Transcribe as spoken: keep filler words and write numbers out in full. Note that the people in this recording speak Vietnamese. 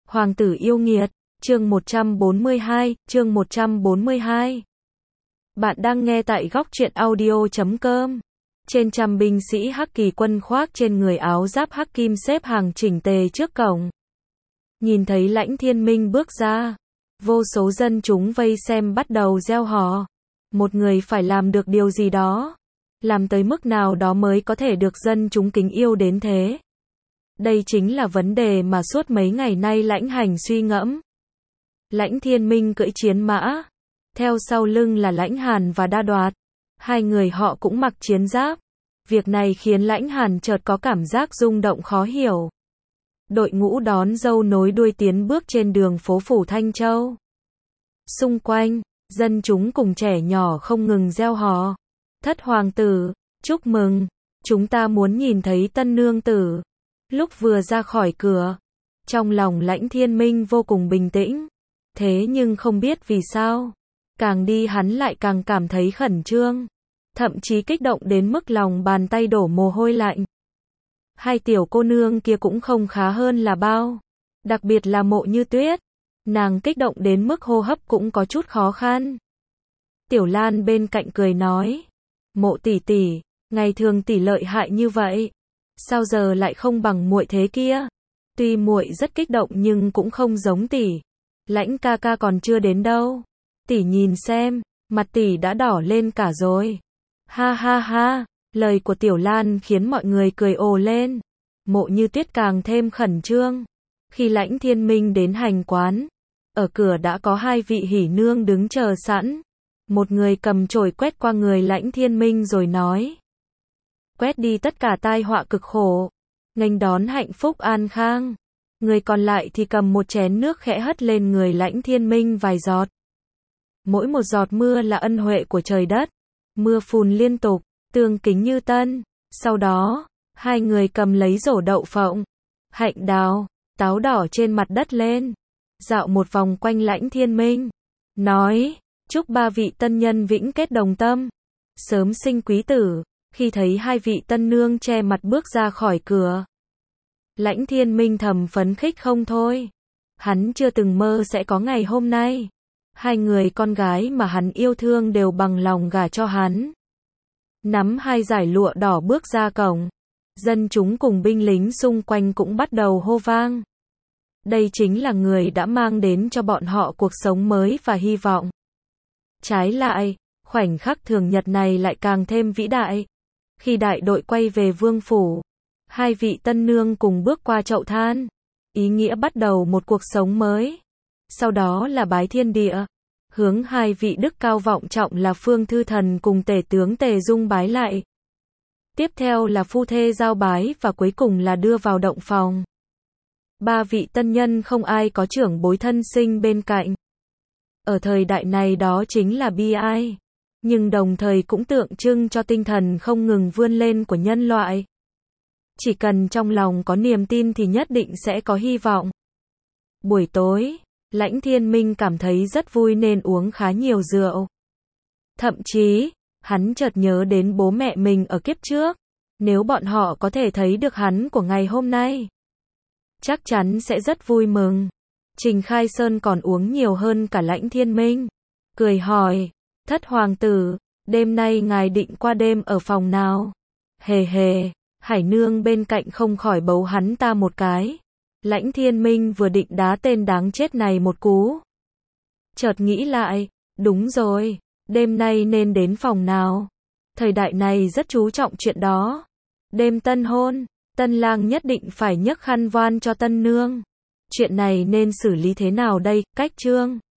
Hoàng tử yêu nghiệt, chương một trăm bốn mươi hai, chương một trăm bốn mươi hai. Bạn đang nghe tại góc truyện audio chấm com. Trên trăm binh sĩ Hắc Kỳ quân khoác trên người áo giáp hắc kim xếp hàng chỉnh tề trước cổng. Nhìn thấy Lãnh Thiên Minh bước ra, vô số dân chúng vây xem bắt đầu reo hò. Một người phải làm được điều gì đó, làm tới mức nào đó mới có thể được dân chúng kính yêu đến thế. Đây chính là vấn đề mà suốt mấy ngày nay Lãnh Hành suy ngẫm. Lãnh Thiên Minh cưỡi chiến mã, theo sau lưng là Lãnh Hàn và Đa Đoạt. Hai người họ cũng mặc chiến giáp. Việc này khiến Lãnh Hàn chợt có cảm giác rung động khó hiểu. Đội ngũ đón dâu nối đuôi tiến bước trên đường phố phủ Thanh Châu. Xung quanh, dân chúng cùng trẻ nhỏ không ngừng reo hò. Thất hoàng tử, chúc mừng, chúng ta muốn nhìn thấy tân nương tử. Lúc vừa ra khỏi cửa, trong lòng Lãnh Thiên Minh vô cùng bình tĩnh. Thế nhưng không biết vì sao, càng đi hắn lại càng cảm thấy khẩn trương, thậm chí kích động đến mức lòng bàn tay đổ mồ hôi lạnh. Hai tiểu cô nương kia cũng không khá hơn là bao, đặc biệt là Mộ Như Tuyết, nàng kích động đến mức hô hấp cũng có chút khó khăn. Tiểu Lan bên cạnh cười nói, Mộ tỷ tỷ, ngày thường tỷ lợi hại như vậy, sao giờ lại không bằng muội thế kia? Tuy muội rất kích động nhưng cũng không giống tỷ. Lãnh ca ca còn chưa đến đâu. Tỷ nhìn xem, mặt tỷ đã đỏ lên cả rồi. Ha ha ha, lời của Tiểu Lan khiến mọi người cười ồ lên. Mộ Như Tuyết càng thêm khẩn trương. Khi Lãnh Thiên Minh đến hành quán, ở cửa đã có hai vị hỉ nương đứng chờ sẵn. Một người cầm chổi quét qua người Lãnh Thiên Minh rồi nói, quét đi tất cả tai họa cực khổ, nghênh đón hạnh phúc an khang. Người còn lại thì cầm một chén nước khẽ hất lên người Lãnh Thiên Minh vài giọt. Mỗi một giọt mưa là ân huệ của trời đất. Mưa phùn liên tục, tương kính như tân. Sau đó, hai người cầm lấy rổ đậu phộng, hạnh đào, táo đỏ trên mặt đất lên, dạo một vòng quanh Lãnh Thiên Minh, nói, chúc ba vị tân nhân vĩnh kết đồng tâm, sớm sinh quý tử. Khi thấy hai vị tân nương che mặt bước ra khỏi cửa, Lãnh Thiên Minh thầm phấn khích không thôi. Hắn chưa từng mơ sẽ có ngày hôm nay. Hai người con gái mà hắn yêu thương đều bằng lòng gả cho hắn. Nắm hai dải lụa đỏ bước ra cổng. Dân chúng cùng binh lính xung quanh cũng bắt đầu hô vang. Đây chính là người đã mang đến cho bọn họ cuộc sống mới và hy vọng. Trái lại, khoảnh khắc thường nhật này lại càng thêm vĩ đại. Khi đại đội quay về vương phủ, hai vị tân nương cùng bước qua chậu than, ý nghĩa bắt đầu một cuộc sống mới. Sau đó là bái thiên địa, hướng hai vị đức cao vọng trọng là Phương Thư Thần cùng tể tướng Tề Dung bái lại. Tiếp theo là phu thê giao bái và cuối cùng là đưa vào động phòng. Ba vị tân nhân không ai có trưởng bối thân sinh bên cạnh. Ở thời đại này đó chính là bi ai, nhưng đồng thời cũng tượng trưng cho tinh thần không ngừng vươn lên của nhân loại. Chỉ cần trong lòng có niềm tin thì nhất định sẽ có hy vọng. Buổi tối, Lãnh Thiên Minh cảm thấy rất vui nên uống khá nhiều rượu. Thậm chí, hắn chợt nhớ đến bố mẹ mình ở kiếp trước. Nếu bọn họ có thể thấy được hắn của ngày hôm nay, chắc chắn sẽ rất vui mừng. Trình Khai Sơn còn uống nhiều hơn cả Lãnh Thiên Minh. Cười hỏi, thất hoàng tử, đêm nay ngài định qua đêm ở phòng nào? Hề hề. Hải nương bên cạnh không khỏi bấu hắn ta một cái. Lãnh Thiên Minh vừa định đá tên đáng chết này một cú, chợt nghĩ lại, đúng rồi, đêm nay nên đến phòng nào? Thời đại này rất chú trọng chuyện đó. Đêm tân hôn, tân lang nhất định phải nhấc khăn voan cho tân nương. Chuyện này nên xử lý thế nào đây? Cách chương